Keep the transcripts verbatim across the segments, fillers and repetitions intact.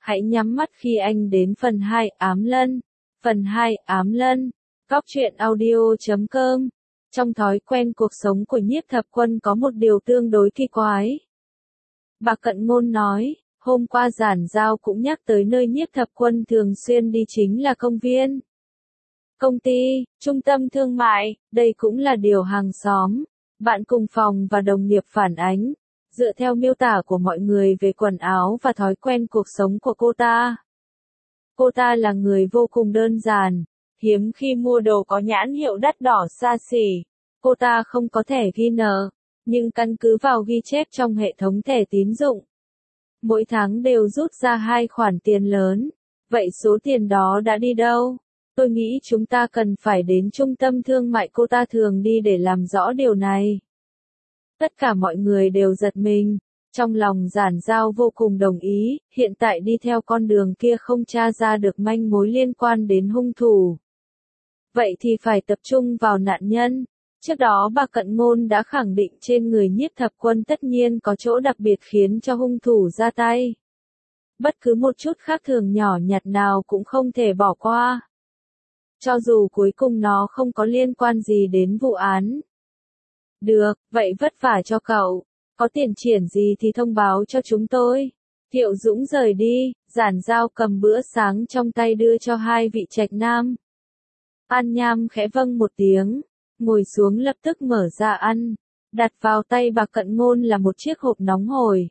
Hãy nhắm mắt khi anh đến phần hai ám lân. Phần hai ám lân. Góc truyện audio chấm com. Trong thói quen cuộc sống của Nhiếp Thập Quân có một điều tương đối kỳ quái. Bà Cận Ngôn nói, hôm qua Giản Giao cũng nhắc tới nơi Nhiếp Thập Quân thường xuyên đi chính là công viên, công ty, trung tâm thương mại, đây cũng là điều hàng xóm, bạn cùng phòng và đồng nghiệp phản ánh. Dựa theo miêu tả của mọi người về quần áo và thói quen cuộc sống của cô ta. Cô ta là người vô cùng đơn giản, hiếm khi mua đồ có nhãn hiệu đắt đỏ xa xỉ. Cô ta không có thẻ ghi nợ, nhưng căn cứ vào ghi chép trong hệ thống thẻ tín dụng, mỗi tháng đều rút ra hai khoản tiền lớn. Vậy số tiền đó đã đi đâu? Tôi nghĩ chúng ta cần phải đến trung tâm thương mại cô ta thường đi để làm rõ điều này. Tất cả mọi người đều giật mình, trong lòng Giản Giao vô cùng đồng ý, hiện tại đi theo con đường kia không tra ra được manh mối liên quan đến hung thủ. Vậy thì phải tập trung vào nạn nhân. Trước đó bà Cận Ngôn đã khẳng định trên người Nhiếp Thập Quân tất nhiên có chỗ đặc biệt khiến cho hung thủ ra tay. Bất cứ một chút khác thường nhỏ nhặt nào cũng không thể bỏ qua. Cho dù cuối cùng nó không có liên quan gì đến vụ án. Được, vậy vất vả cho cậu. Có tiền triển gì thì thông báo cho chúng tôi. Thiệu Dũng rời đi, Giản Giao cầm bữa sáng trong tay đưa cho hai vị trạch nam. An Nham khẽ vâng một tiếng, ngồi xuống lập tức mở ra ăn. Đặt vào tay bà Cận Ngôn là một chiếc hộp nóng hổi.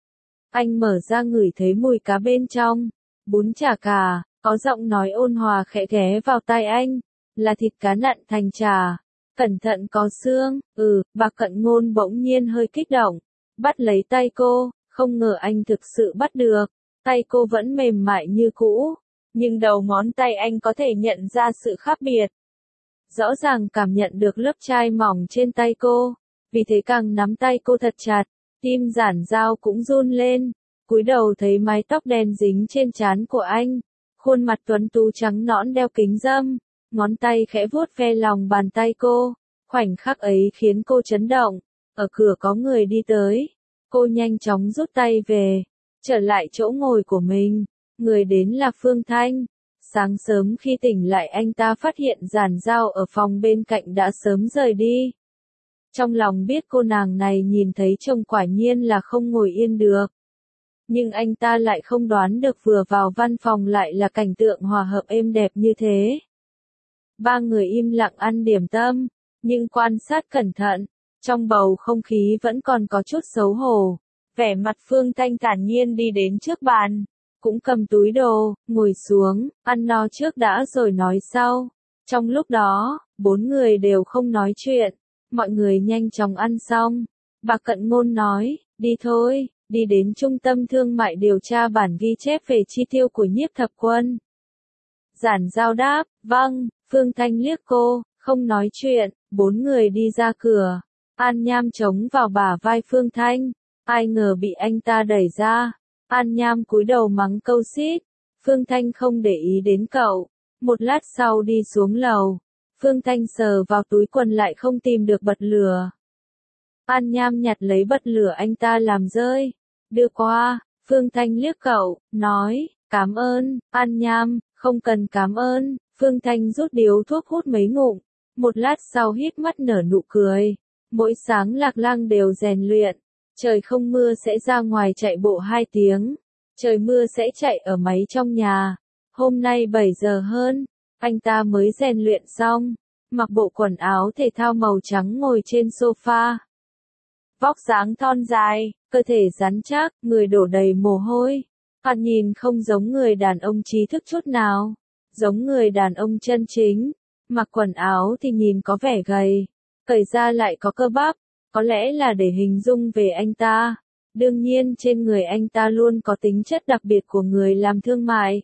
Anh mở ra ngửi thấy mùi cá bên trong. Bún chả cà, có giọng nói ôn hòa khẽ ghé vào tai anh. Là thịt cá nặn thành chả. Cẩn thận có xương, ừ, bà Cận Ngôn bỗng nhiên hơi kích động, bắt lấy tay cô, không ngờ anh thực sự bắt được, tay cô vẫn mềm mại như cũ, nhưng đầu ngón tay anh có thể nhận ra sự khác biệt. Rõ ràng cảm nhận được lớp chai mỏng trên tay cô, vì thế càng nắm tay cô thật chặt, tim Giản Giao cũng run lên, cúi đầu thấy mái tóc đen dính trên trán của anh, khuôn mặt tuấn tú trắng nõn đeo kính râm. Ngón tay khẽ vuốt ve lòng bàn tay cô, khoảnh khắc ấy khiến cô chấn động, ở cửa có người đi tới, cô nhanh chóng rút tay về, trở lại chỗ ngồi của mình, người đến là Phương Thanh. Sáng sớm khi tỉnh lại anh ta phát hiện Giản Giao ở phòng bên cạnh đã sớm rời đi. Trong lòng biết cô nàng này nhìn thấy chồng quả nhiên là không ngồi yên được. Nhưng anh ta lại không đoán được vừa vào văn phòng lại là cảnh tượng hòa hợp êm đẹp như thế. Ba người im lặng ăn điểm tâm, nhưng quan sát cẩn thận, trong bầu không khí vẫn còn có chút xấu hổ. Vẻ mặt Phương Thanh thản nhiên đi đến trước bàn, cũng cầm túi đồ, ngồi xuống, ăn no trước đã rồi nói sau. Trong lúc đó, bốn người đều không nói chuyện, mọi người nhanh chóng ăn xong. Bà Cận Ngôn nói, đi thôi, đi đến trung tâm thương mại điều tra bản ghi chép về chi tiêu của Nhiếp Thập Quân. Giản Giao đáp, vâng. Phương Thanh liếc cô, không nói chuyện, bốn người đi ra cửa. An Nham chống vào bả vai Phương Thanh, ai ngờ bị anh ta đẩy ra. An Nham cúi đầu mắng câu xít, Phương Thanh không để ý đến cậu. Một lát sau đi xuống lầu, Phương Thanh sờ vào túi quần lại không tìm được bật lửa. An Nham nhặt lấy bật lửa anh ta làm rơi, đưa qua, Phương Thanh liếc cậu, nói, cảm ơn, An Nham, không cần cảm ơn. Phương Thanh rút điếu thuốc hút mấy ngụm, một lát sau hít mắt nở nụ cười. Mỗi sáng Lạc Lang đều rèn luyện, trời không mưa sẽ ra ngoài chạy bộ hai tiếng, trời mưa sẽ chạy ở máy trong nhà. Hôm nay bảy giờ hơn, anh ta mới rèn luyện xong, mặc bộ quần áo thể thao màu trắng ngồi trên sofa. Vóc dáng thon dài, cơ thể rắn chắc, người đổ đầy mồ hôi. Hắn nhìn không giống người đàn ông trí thức chút nào. Giống người đàn ông chân chính, mặc quần áo thì nhìn có vẻ gầy, cởi ra lại có cơ bắp, có lẽ là để hình dung về anh ta. Đương nhiên trên người anh ta luôn có tính chất đặc biệt của người làm thương mại.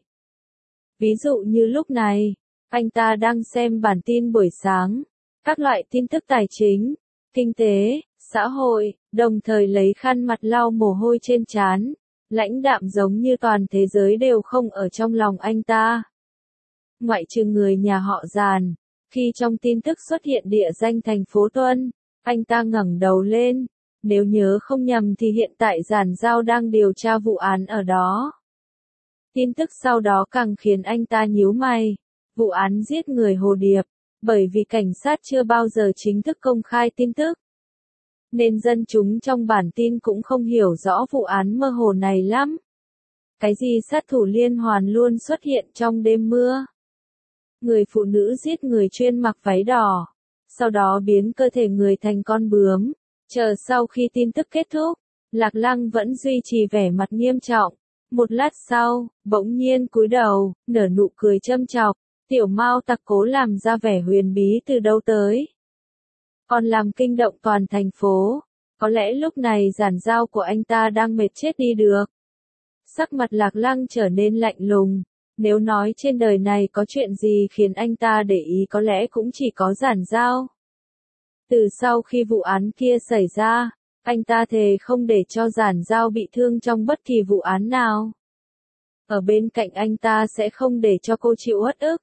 Ví dụ như lúc này, anh ta đang xem bản tin buổi sáng, các loại tin tức tài chính, kinh tế, xã hội, đồng thời lấy khăn mặt lau mồ hôi trên trán, lãnh đạm giống như toàn thế giới đều không ở trong lòng anh ta. Ngoại trừ người nhà họ Giàn, khi trong tin tức xuất hiện địa danh thành phố Tuân, anh ta ngẩng đầu lên, nếu nhớ không nhầm thì hiện tại Giản Giao đang điều tra vụ án ở đó. Tin tức sau đó càng khiến anh ta nhíu mày. Vụ án giết người Hồ Điệp, bởi vì cảnh sát chưa bao giờ chính thức công khai tin tức, nên dân chúng trong bản tin cũng không hiểu rõ vụ án mơ hồ này lắm. Cái gì sát thủ liên hoàn luôn xuất hiện trong đêm mưa. Người phụ nữ giết người chuyên mặc váy đỏ, sau đó biến cơ thể người thành con bướm. Chờ sau khi tin tức kết thúc, Lạc Lăng vẫn duy trì vẻ mặt nghiêm trọng. Một lát sau, bỗng nhiên cúi đầu, nở nụ cười châm chọc. Tiểu Mao Tặc cố làm ra vẻ huyền bí từ đâu tới, còn làm kinh động toàn thành phố. Có lẽ lúc này giản giao của anh ta đang mệt chết đi được. Sắc mặt Lạc Lăng trở nên lạnh lùng. Nếu nói trên đời này có chuyện gì khiến anh ta để ý có lẽ cũng chỉ có giản giao. Từ sau khi vụ án kia xảy ra, anh ta thề không để cho giản giao bị thương trong bất kỳ vụ án nào. Ở bên cạnh anh ta sẽ không để cho cô chịu uất ức.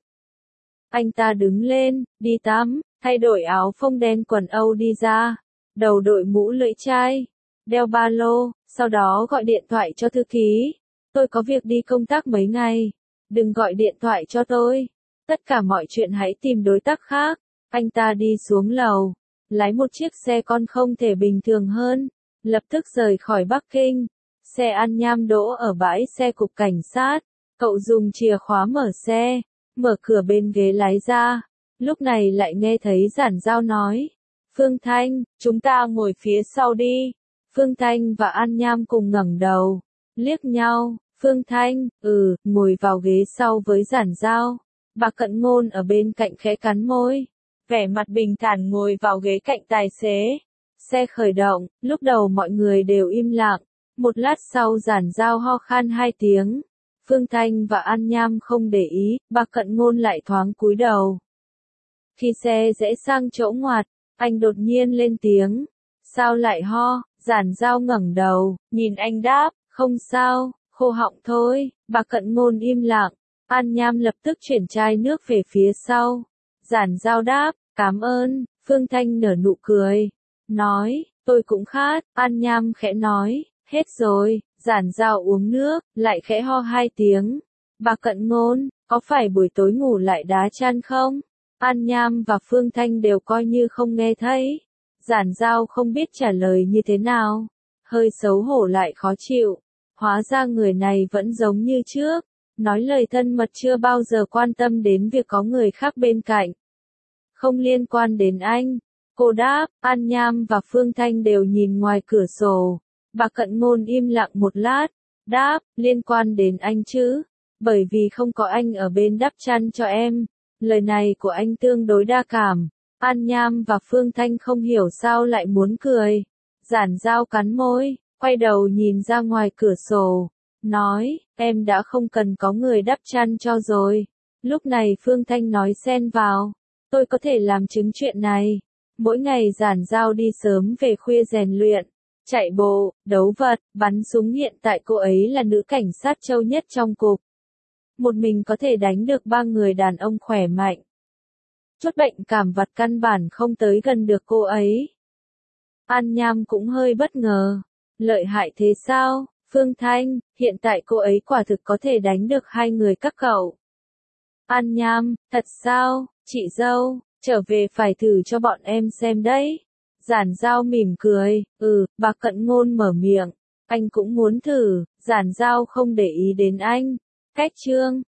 Anh ta đứng lên, đi tắm, thay đổi áo phông đen quần Âu đi ra, đầu đội mũ lưỡi chai, đeo ba lô, sau đó gọi điện thoại cho thư ký. Tôi có việc đi công tác mấy ngày, đừng gọi điện thoại cho tôi. Tất cả mọi chuyện hãy tìm đối tác khác. Anh ta đi xuống lầu, lái một chiếc xe con không thể bình thường hơn, lập tức rời khỏi Bắc Kinh. Xe An Nham đỗ ở bãi xe cục cảnh sát. Cậu dùng chìa khóa mở xe, mở cửa bên ghế lái ra. Lúc này lại nghe thấy giản giao nói. Phương Thanh, chúng ta ngồi phía sau đi. Phương Thanh và An Nham cùng ngẩng đầu, liếc nhau. Phương Thanh, ừ, ngồi vào ghế sau với giản giao. Bà Cận Ngôn ở bên cạnh khẽ cắn môi, vẻ mặt bình thản ngồi vào ghế cạnh tài xế. Xe khởi động, lúc đầu mọi người đều im lặng. Một lát sau giản giao ho khan hai tiếng. Phương Thanh và An Nham không để ý, bà Cận Ngôn lại thoáng cúi đầu. Khi xe rẽ sang chỗ ngoặt, anh đột nhiên lên tiếng. Sao lại ho? Giản giao ngẩng đầu, nhìn anh đáp, không sao, khô họng thôi. Bà Cận Ngôn im lặng. An Nham lập tức chuyển chai nước về phía sau. Giản giao đáp, cảm ơn. Phương Thanh nở nụ cười, nói, tôi cũng khát. An Nham khẽ nói, hết rồi. Giản giao uống nước, lại khẽ ho hai tiếng. Bà Cận Ngôn, có phải buổi tối ngủ lại đá chăn không? An Nham và Phương Thanh đều coi như không nghe thấy. Giản giao không biết trả lời như thế nào, hơi xấu hổ lại khó chịu. Hóa ra người này vẫn giống như trước, nói lời thân mật chưa bao giờ quan tâm đến việc có người khác bên cạnh. Không liên quan đến anh. Cô đáp. An Nham và Phương Thanh đều nhìn ngoài cửa sổ. Bà Cận Ngôn im lặng một lát, đáp, liên quan đến anh chứ, bởi vì không có anh ở bên đắp chăn cho em. Lời này của anh tương đối đa cảm. An Nham và Phương Thanh không hiểu sao lại muốn cười. Giản giao cắn môi, quay đầu nhìn ra ngoài cửa sổ, nói, em đã không cần có người đắp chăn cho rồi. Lúc này Phương Thanh nói xen vào, tôi có thể làm chứng chuyện này. Mỗi ngày giản giao đi sớm về khuya rèn luyện, chạy bộ, đấu vật, bắn súng. Hiện tại cô ấy là nữ cảnh sát châu nhất trong cục. Một mình có thể đánh được ba người đàn ông khỏe mạnh. Chút bệnh cảm vặt căn bản không tới gần được cô ấy. An Nham cũng hơi bất ngờ. Lợi hại thế sao, Phương Thanh, hiện tại cô ấy quả thực có thể đánh được hai người các cậu. An Nham, thật sao, chị dâu, trở về phải thử cho bọn em xem đấy. Giản giao mỉm cười, ừ, bà Cận Ngôn mở miệng, anh cũng muốn thử. Giản giao không để ý đến anh. Cách chương